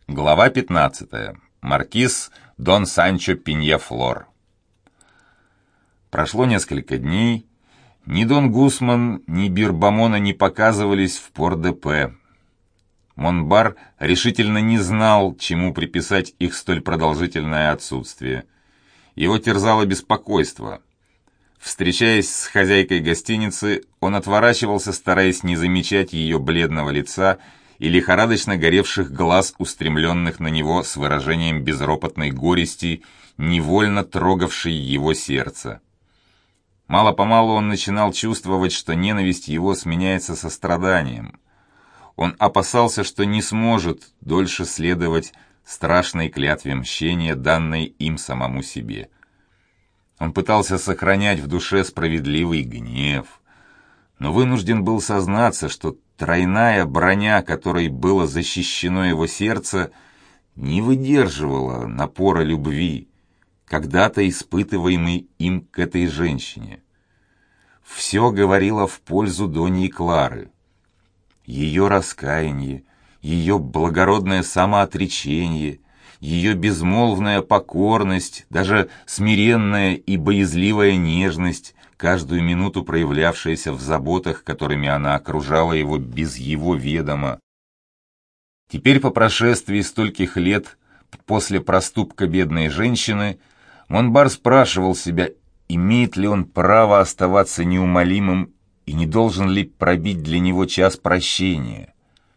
Глава 15. Маркиз Дон Санчо Пиньяфлор. Прошло несколько дней. Ни Дон Гусман, ни Бирбамона не показывались в Пор-де-Пе. Монбар решительно не знал, чему приписать их столь продолжительное отсутствие. Его терзало беспокойство. Встречаясь с хозяйкой гостиницы, он отворачивался, стараясь не замечать ее бледного лица и лихорадочно горевших глаз, устремленных на него с выражением безропотной горести, невольно трогавшей его сердце. Мало-помалу он начинал чувствовать, что ненависть его сменяется состраданием. Он опасался, что не сможет дольше следовать страшной клятве мщения, данной им самому себе. Он пытался сохранять в душе справедливый гнев, но вынужден был сознаться, что тройная броня, которой было защищено его сердце, не выдерживала напора любви, когда-то испытываемой им к этой женщине. Все говорило в пользу Доньи Клары. Ее раскаяние, ее благородное самоотречение, ее безмолвная покорность, даже смиренная и боязливая нежность, каждую минуту проявлявшаяся в заботах, которыми она окружала его без его ведома. Теперь, по прошествии стольких лет после проступка бедной женщины, Монбар спрашивал себя, имеет ли он право оставаться неумолимым и не должен ли пробить для него час прощения.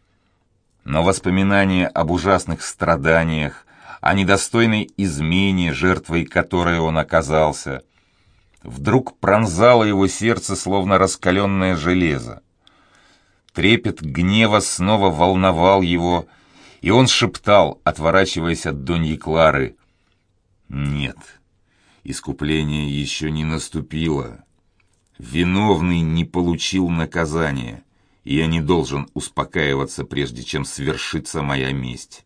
Но воспоминание об ужасных страданиях, о недостойной измене, жертвой которой он оказался, вдруг пронзало его сердце, словно раскаленное железо. Трепет гнева снова волновал его, и он шептал, отворачиваясь от Доньи Клары: «Нет, искупление еще не наступило. Виновный не получил наказания, и я не должен успокаиваться, прежде чем свершится моя месть».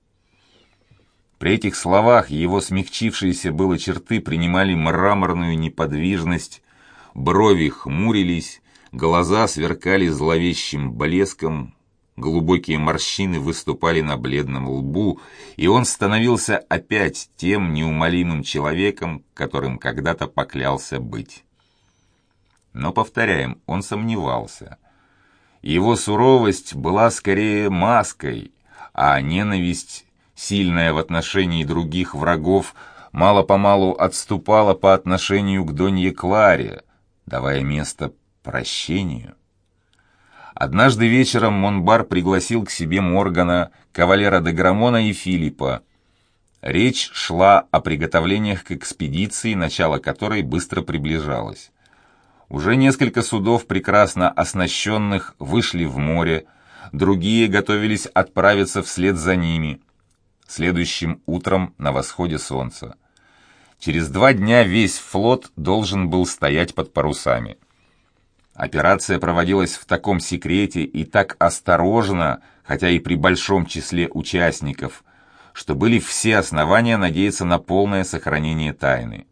При этих словах его смягчившиеся было черты принимали мраморную неподвижность, брови хмурились, глаза сверкали зловещим блеском, глубокие морщины выступали на бледном лбу, и он становился опять тем неумолимым человеком, которым когда-то поклялся быть. Но, повторяем, он сомневался. Его суровость была скорее маской, а ненависть, сильная в отношении других врагов, мало-помалу отступала по отношению к Донье Кларе, давая место прощению. Однажды вечером Монбар пригласил к себе Моргана, кавалера де Грамона и Филиппа. Речь шла о приготовлениях к экспедиции, начало которой быстро приближалось. Уже несколько судов, прекрасно оснащенных, вышли в море, другие готовились отправиться вслед за ними, следующим утром на восходе солнца. Через 2 дня весь флот должен был стоять под парусами. Операция проводилась в таком секрете и так осторожно, хотя и при большом числе участников, что были все основания надеяться на полное сохранение тайны.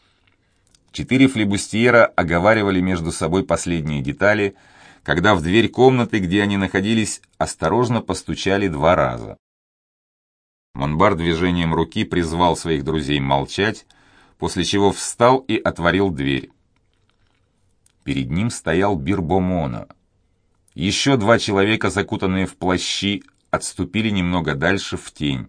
4 флибустьера оговаривали между собой последние детали, когда в дверь комнаты, где они находились, осторожно постучали 2 раза. Монбар движением руки призвал своих друзей молчать, после чего встал и отворил дверь. Перед ним стоял Бирбамона. Еще 2 человека, закутанные в плащи, отступили немного дальше в тень.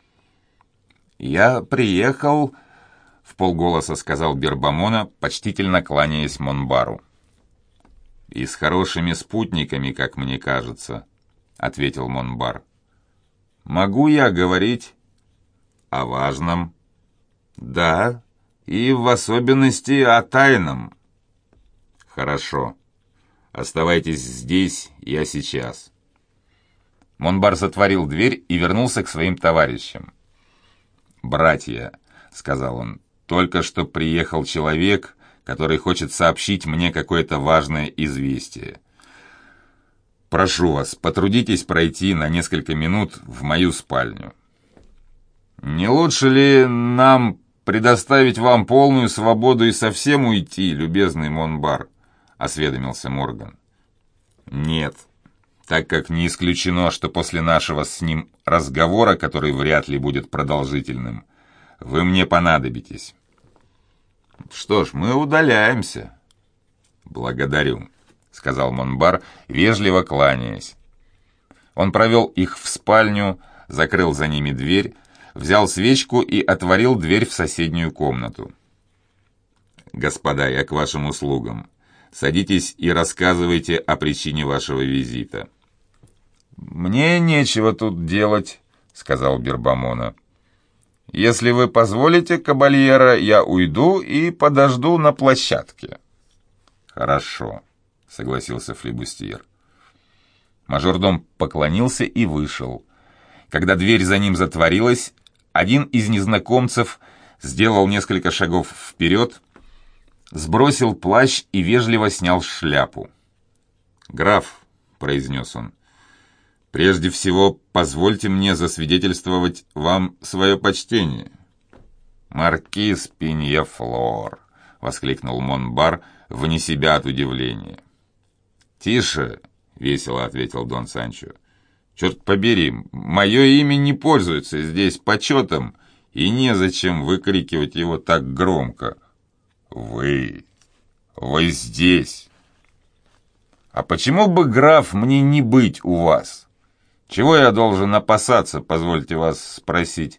«Я приехал», — вполголоса сказал Бирбамона, почтительно кланяясь Монбару. «И с хорошими спутниками, как мне кажется», — ответил Монбар. «Могу я говорить о важном?» «Да, и в особенности о тайном». «Хорошо. Оставайтесь здесь, я сейчас». Монбар затворил дверь и вернулся к своим товарищам. «Братья», — сказал он, — «только что приехал человек, который хочет сообщить мне какое-то важное известие. Прошу вас, потрудитесь пройти на несколько минут в мою спальню». «Не лучше ли нам предоставить вам полную свободу и совсем уйти, любезный Монбар?» — осведомился Морган. «Нет, так как не исключено, что после нашего с ним разговора, который вряд ли будет продолжительным, вы мне понадобитесь. Что ж, мы удаляемся. Благодарю, сказал Монбар, вежливо кланяясь. Он провел их в спальню, закрыл за ними дверь, взял свечку и отворил дверь в соседнюю комнату. «Господа, я к вашим услугам. Садитесь и рассказывайте о причине вашего визита». «Мне нечего тут делать», — сказал Бирбамона. «Если вы позволите, кабальера, я уйду и подожду на площадке». «Хорошо», — согласился флибустьер. Мажордом поклонился и вышел. Когда дверь за ним затворилась, один из незнакомцев сделал несколько шагов вперед, сбросил плащ и вежливо снял шляпу. «Граф», — произнес он, — «прежде всего позвольте мне засвидетельствовать вам свое почтение». «Маркиз Пиньяфлор», — воскликнул Монбар, вне себя от удивления. «Тише», — весело ответил Дон Санчо. «Черт побери, мое имя не пользуется здесь почетом, и незачем выкрикивать его так громко. Вы здесь. А почему бы, граф, мне не быть у вас? Чего я должен опасаться, позвольте вас спросить?»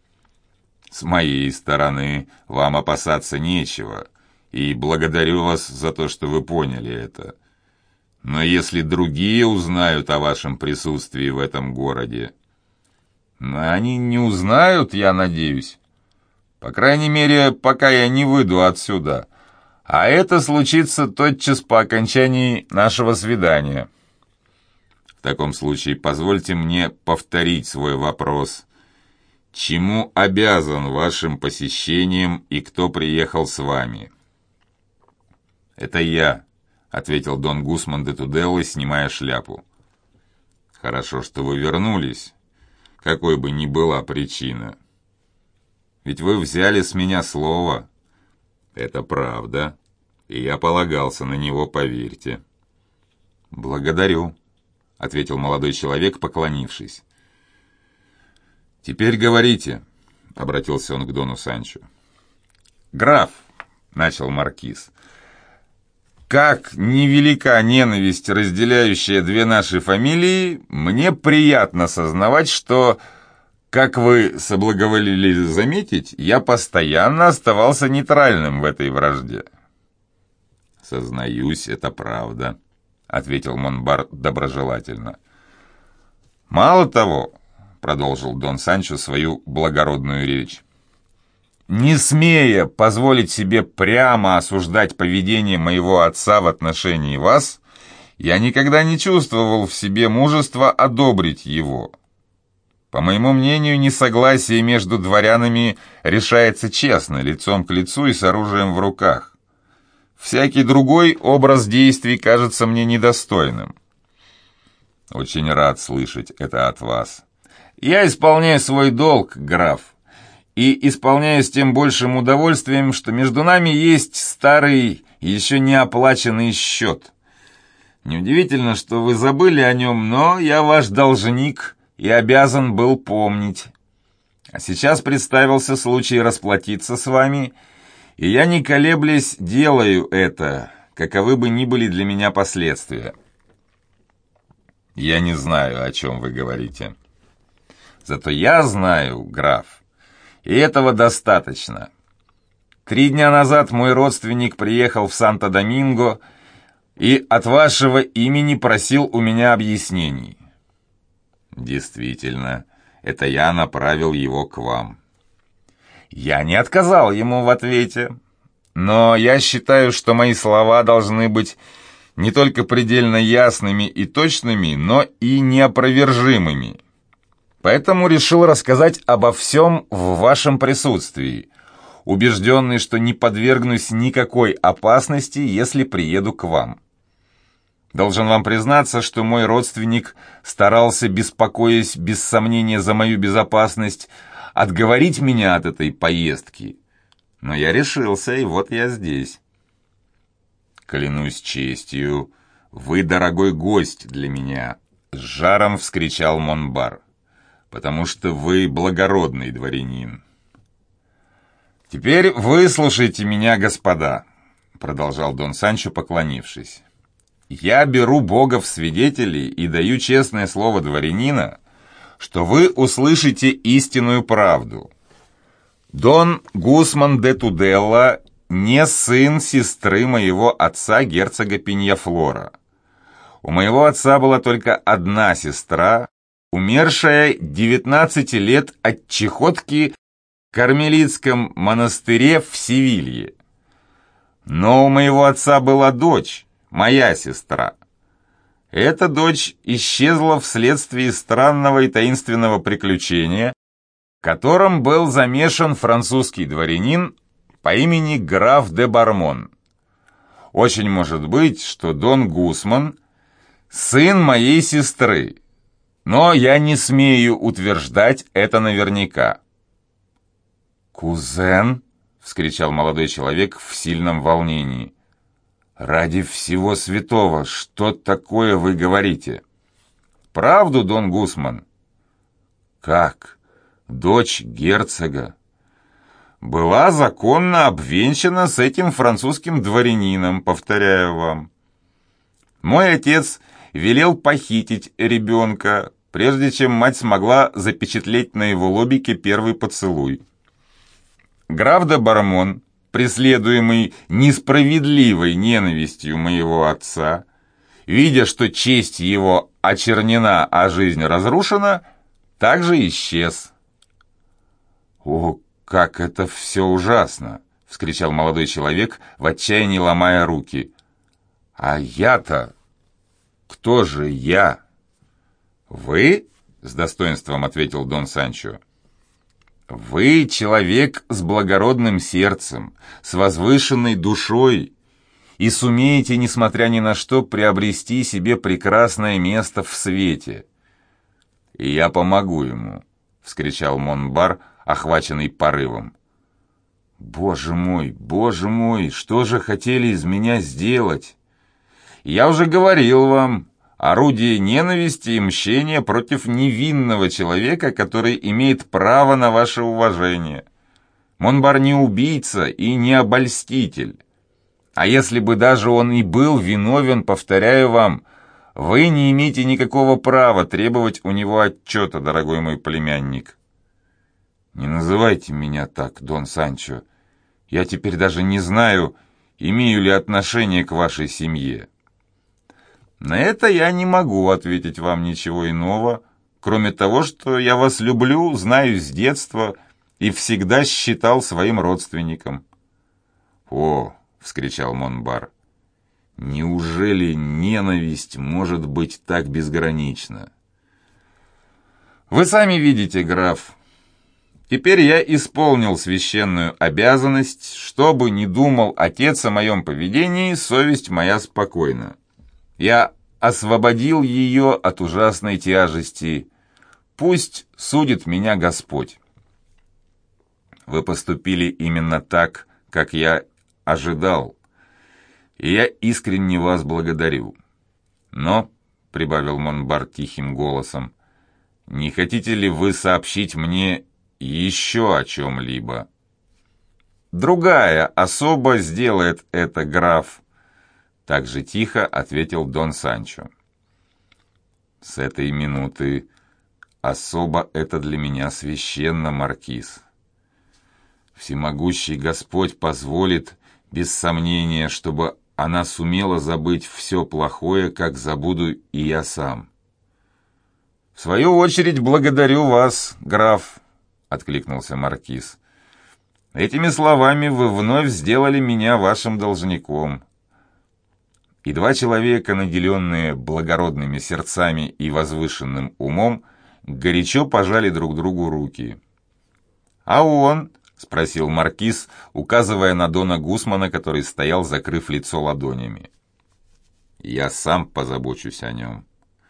«С моей стороны вам опасаться нечего, и благодарю вас за то, что вы поняли это. Но если другие узнают о вашем присутствии в этом городе...» «Они не узнают, я надеюсь. По крайней мере, пока я не выйду отсюда. А это случится тотчас по окончании нашего свидания». «В таком случае позвольте мне повторить свой вопрос. Чему обязан вашим посещением и кто приехал с вами?» «Это я», — ответил Дон Гусман де Туделла, снимая шляпу. «Хорошо, что вы вернулись, какой бы ни была причина. Ведь вы взяли с меня слово. Это правда, и я полагался на него, поверьте». «Благодарю», — ответил молодой человек, поклонившись. «Теперь говорите», — обратился он к Дону Санчо. «Граф», — начал маркиз, — «как невелика ненависть, разделяющая две наши фамилии, мне приятно сознавать, что, как вы соблаговолили заметить, я постоянно оставался нейтральным в этой вражде». «Сознаюсь, это правда», — ответил Монбар доброжелательно. «Мало того», — продолжил Дон Санчо свою благородную речь, «не смея позволить себе прямо осуждать поведение моего отца в отношении вас, я никогда не чувствовал в себе мужества одобрить его. По моему мнению, несогласие между дворянами решается честно, лицом к лицу и с оружием в руках. Всякий другой образ действий кажется мне недостойным». «Очень рад слышать это от вас». «Я исполняю свой долг, граф, и исполняю с тем большим удовольствием, что между нами есть старый, еще не оплаченный счет. Неудивительно, что вы забыли о нем, но я ваш должник и обязан был помнить. А сейчас представился случай расплатиться с вами, и я, не колеблясь, делаю это, каковы бы ни были для меня последствия». «Я не знаю, о чем вы говорите». «Зато я знаю, граф, и этого достаточно. 3 дня назад мой родственник приехал в Санто-Доминго и от вашего имени просил у меня объяснений». «Действительно, это я направил его к вам». «Я не отказал ему в ответе, но я считаю, что мои слова должны быть не только предельно ясными и точными, но и неопровержимыми. Поэтому решил рассказать обо всем в вашем присутствии, убежденный, что не подвергнусь никакой опасности, если приеду к вам. Должен вам признаться, что мой родственник старался, беспокоясь без сомнения за мою безопасность, отговорить меня от этой поездки. Но я решился, и вот я здесь». «Клянусь честью, вы дорогой гость для меня», С жаром вскричал Монбар. «Потому что вы благородный дворянин». «Теперь выслушайте меня, господа», — продолжал Дон Санчо, поклонившись. «Я беру Бога в свидетели и даю честное слово дворянина, что вы услышите истинную правду. Дон Гусман де Туделла не сын сестры моего отца, герцога Пиньяфлора. У моего отца была только одна сестра, умершая 19 лет от чехотки в Кармелитском монастыре в Севилье. Но у моего отца была дочь, моя сестра. Эта дочь исчезла вследствие странного и таинственного приключения, в котором был замешан французский дворянин по имени граф де Бармон. Очень может быть, что Дон Гусман – сын моей сестры, но я не смею утверждать это наверняка». «Кузен?» — вскричал молодой человек в сильном волнении. «Ради всего святого, что такое вы говорите?» «Правду, Дон Гусман». «Как? Дочь герцога была законно обвенчана с этим французским дворянином, повторяю вам. Мой отец велел похитить ребенка, прежде чем мать смогла запечатлеть на его лобике первый поцелуй. Граф де Бармон, преследуемый несправедливой ненавистью моего отца, видя, что честь его очернена, а жизнь разрушена, также исчез». «О, как это все ужасно!» — вскричал молодой человек, в отчаянии ломая руки. «А я-то... Кто же я?» «Вы?» — с достоинством ответил Дон Санчо. «Вы человек с благородным сердцем, с возвышенной душой, и сумеете, несмотря ни на что, приобрести себе прекрасное место в свете». «И я помогу ему», — вскричал Монбар, охваченный порывом. Боже мой, что же хотели из меня сделать? Я уже говорил вам, орудие ненависти и мщения против невинного человека, который имеет право на ваше уважение. Монбар не убийца и не обольститель. А если бы даже он и был виновен, повторяю вам, вы не имеете никакого права требовать у него отчета, дорогой мой племянник. Не называйте меня так, Дон Санчо. Я теперь даже не знаю, имею ли отношение к вашей семье. На это я не могу ответить вам ничего иного, кроме того, что я вас люблю, знаю с детства и всегда считал своим родственником. «О!» — вскричал Монбар. «Неужели ненависть может быть так безгранична?» «Вы сами видите, граф. Теперь я исполнил священную обязанность, что бы ни думал отец о моем поведении, совесть моя спокойна. Я освободил ее от ужасной тяжести. Пусть судит меня Господь. Вы поступили именно так, как я ожидал, и я искренне вас благодарю. Но, — прибавил Монбар тихим голосом, — не хотите ли вы сообщить мне еще о чем-либо? Другая особа сделает это, граф, — так же тихо ответил Дон Санчо. С этой минуты особа это для меня священно, маркиз. Всемогущий Господь позволит, без сомнения, чтобы она сумела забыть все плохое, как забуду и я сам. В свою очередь благодарю вас, граф, — откликнулся маркиз. «Этими словами вы вновь сделали меня вашим должником». И два человека, наделенные благородными сердцами и возвышенным умом, горячо пожали друг другу руки. «А он?» — спросил маркиз, указывая на Дона Гусмана, который стоял, закрыв лицо ладонями. «Я сам позабочусь о нем».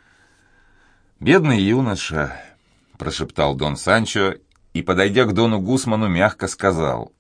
«Бедный юноша», — прошептал Дон Санчо, и, подойдя к Дону Гусману, мягко сказал: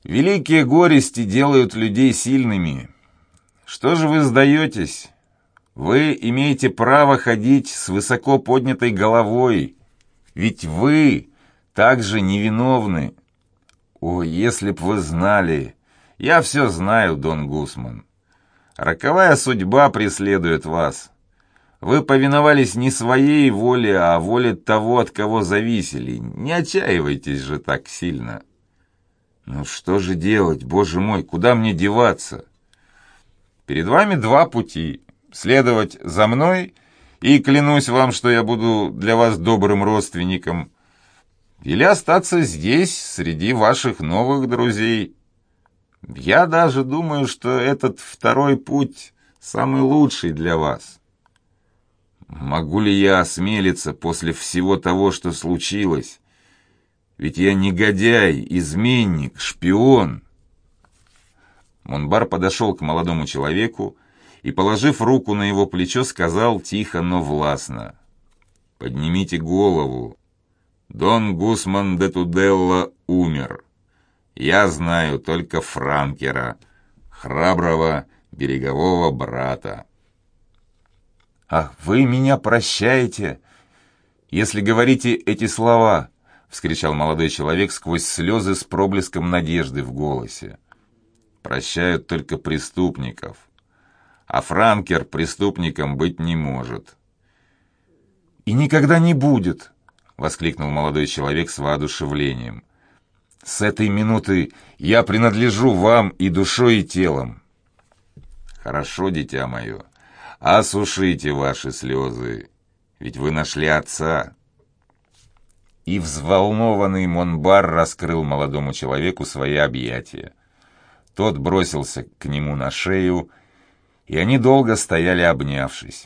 «Великие горести делают людей сильными. Что же вы сдаетесь? Вы имеете право ходить с высоко поднятой головой, ведь вы также невиновны. О, если б вы знали! Я все знаю, Дон Гусман. Роковая судьба преследует вас. Вы повиновались не своей воле, а воле того, от кого зависели. Не отчаивайтесь же так сильно. Ну что же делать, боже мой, куда мне деваться? Перед вами два пути. Следовать за мной, и клянусь вам, что я буду для вас добрым родственником, или остаться здесь, среди ваших новых друзей. Я даже думаю, что этот второй путь самый лучший для вас. Могу ли я осмелиться после всего того, что случилось? Ведь я негодяй, изменник, шпион. Монбар подошел к молодому человеку и, положив руку на его плечо, сказал тихо, но властно: «Поднимите голову. Дон Гусман де Туделла умер. Я знаю только франкера, храброго берегового брата». «Ах, вы меня прощаете, если говорите эти слова!» — вскричал молодой человек сквозь слезы с проблеском надежды в голосе. «Прощают только преступников, а франкер преступником быть не может». «И никогда не будет!» — воскликнул молодой человек с воодушевлением. «С этой минуты я принадлежу вам и душой, и телом». «Хорошо, дитя мое. Осушите ваши слезы, ведь вы нашли отца». И взволнованный Монбар раскрыл молодому человеку свои объятия. Тот бросился к нему на шею, и они долго стояли, обнявшись.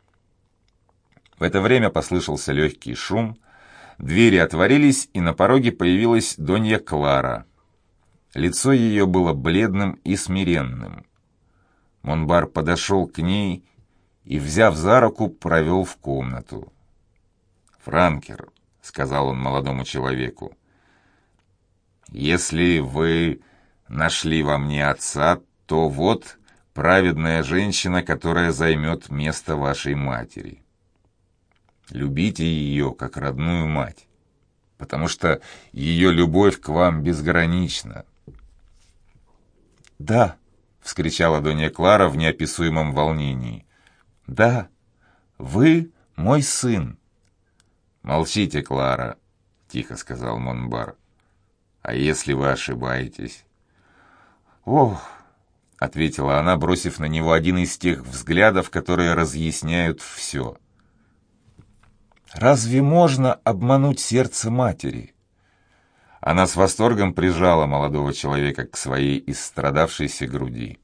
В это время послышался легкий шум, двери отворились, и на пороге появилась Донья Клара. Лицо ее было бледным и смиренным. Монбар подошел к ней и, взяв за руку, провел в комнату. «Франкер», — сказал он молодому человеку, — «если вы нашли во мне отца, то вот праведная женщина, которая займет место вашей матери. Любите ее, как родную мать, потому что ее любовь к вам безгранична». «Да», — вскричала Донья Клара в неописуемом волнении, — «да, вы мой сын». «Молчите, Клара», — тихо сказал Монбар. «А если вы ошибаетесь?» «Ох», — ответила она, бросив на него один из тех взглядов, которые разъясняют все. «Разве можно обмануть сердце матери?» Она с восторгом прижала молодого человека к своей истрадавшейся груди.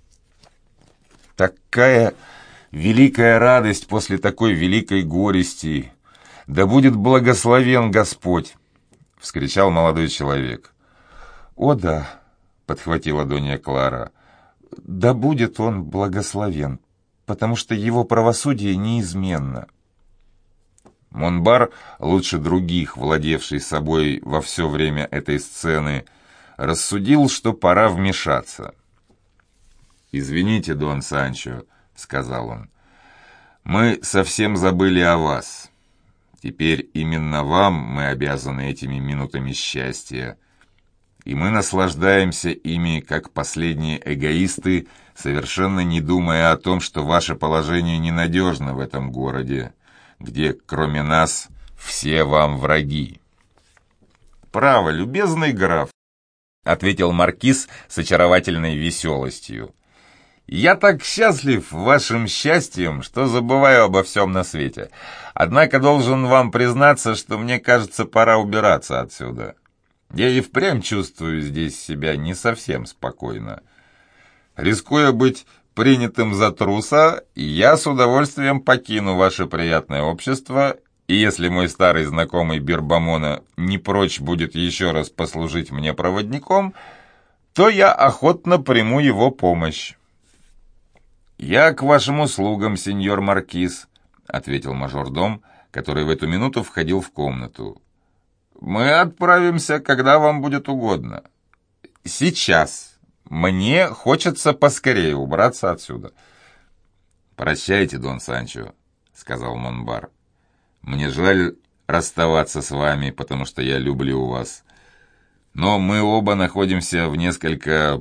«Такая великая радость после такой великой горести! Да будет благословен Господь!» — вскричал молодой человек. «О да!» — подхватила Донья Клара. «Да будет он благословен, потому что его правосудие неизменно». Монбар, лучше других, владевший собой во все время этой сцены, рассудил, что пора вмешаться. «Извините, Дон Санчо», — сказал он, — «мы совсем забыли о вас. Теперь именно вам мы обязаны этими минутами счастья, и мы наслаждаемся ими, как последние эгоисты, совершенно не думая о том, что ваше положение ненадежно в этом городе, где, кроме нас, все вам враги». «Право, любезный граф», — ответил маркиз с очаровательной веселостью, — «я так счастлив вашим счастьем, что забываю обо всем на свете. Однако должен вам признаться, что мне кажется, пора убираться отсюда. Я и впрямь чувствую здесь себя не совсем спокойно. Рискуя быть принятым за труса, я с удовольствием покину ваше приятное общество, и если мой старый знакомый Бирбамона не прочь будет еще раз послужить мне проводником, то я охотно приму его помощь». «Я к вашим услугам, сеньор маркиз», — ответил мажордом, который в эту минуту входил в комнату. «Мы отправимся, когда вам будет угодно. Сейчас. Мне хочется поскорее убраться отсюда». «Прощайте, Дон Санчо», — сказал Монбар. «Мне жаль расставаться с вами, потому что я люблю вас. Но мы оба находимся в несколько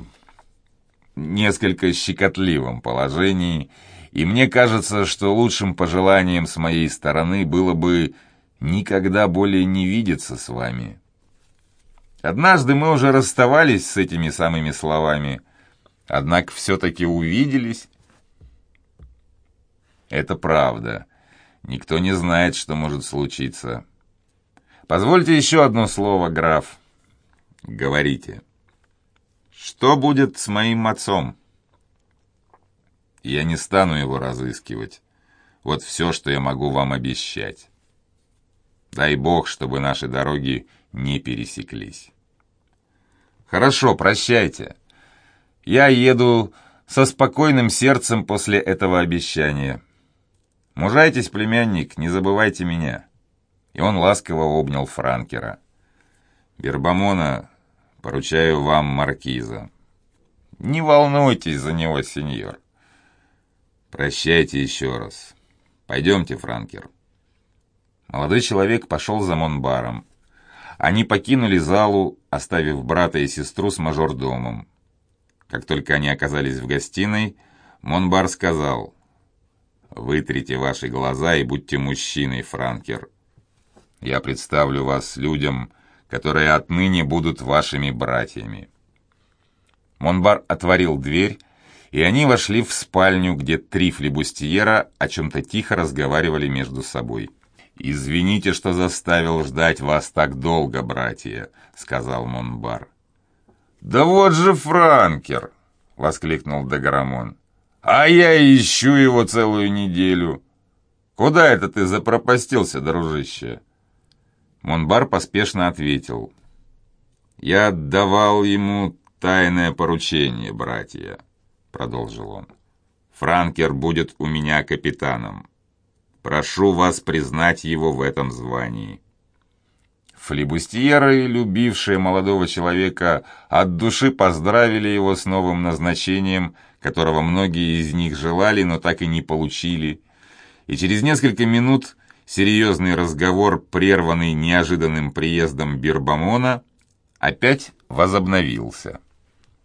щекотливом положении, и мне кажется, что лучшим пожеланием с моей стороны было бы никогда более не видеться с вами. Однажды мы уже расставались с этими самыми словами, однако все-таки увиделись». «Это правда. Никто не знает, что может случиться. Позвольте еще одно слово, граф. Говорите. Что будет с моим отцом?» «Я не стану его разыскивать. Вот все, что я могу вам обещать. Дай Бог, чтобы наши дороги не пересеклись». «Хорошо, прощайте. Я еду со спокойным сердцем после этого обещания. Мужайтесь, племянник, не забывайте меня». И он ласково обнял Франкера. «Бирбамона поручаю вам маркиза. Не волнуйтесь за него, сеньор. Прощайте еще раз. Пойдемте, Франкер». Молодой человек пошел за Монбаром. Они покинули залу, оставив брата и сестру с мажордомом. Как только они оказались в гостиной, Монбар сказал: «Вытрите ваши глаза и будьте мужчиной, Франкер. Я представлю вас людям, которые отныне будут вашими братьями». Монбар отворил дверь, и они вошли в спальню, где три флибустьера о чем-то тихо разговаривали между собой. «Извините, что заставил ждать вас так долго, братья», — сказал Монбар. «Да вот же Франкер!» — воскликнул Д'Аграмон. «А я ищу его целую неделю. Куда это ты запропастился, дружище?» Монбар поспешно ответил: «Я отдавал ему тайное поручение, братья», — продолжил он. «Франкер будет у меня капитаном. Прошу вас признать его в этом звании». Флибустьеры, любившие молодого человека, от души поздравили его с новым назначением, которого многие из них желали, но так и не получили. И через несколько минут серьезный разговор, прерванный неожиданным приездом Бирбамона, опять возобновился.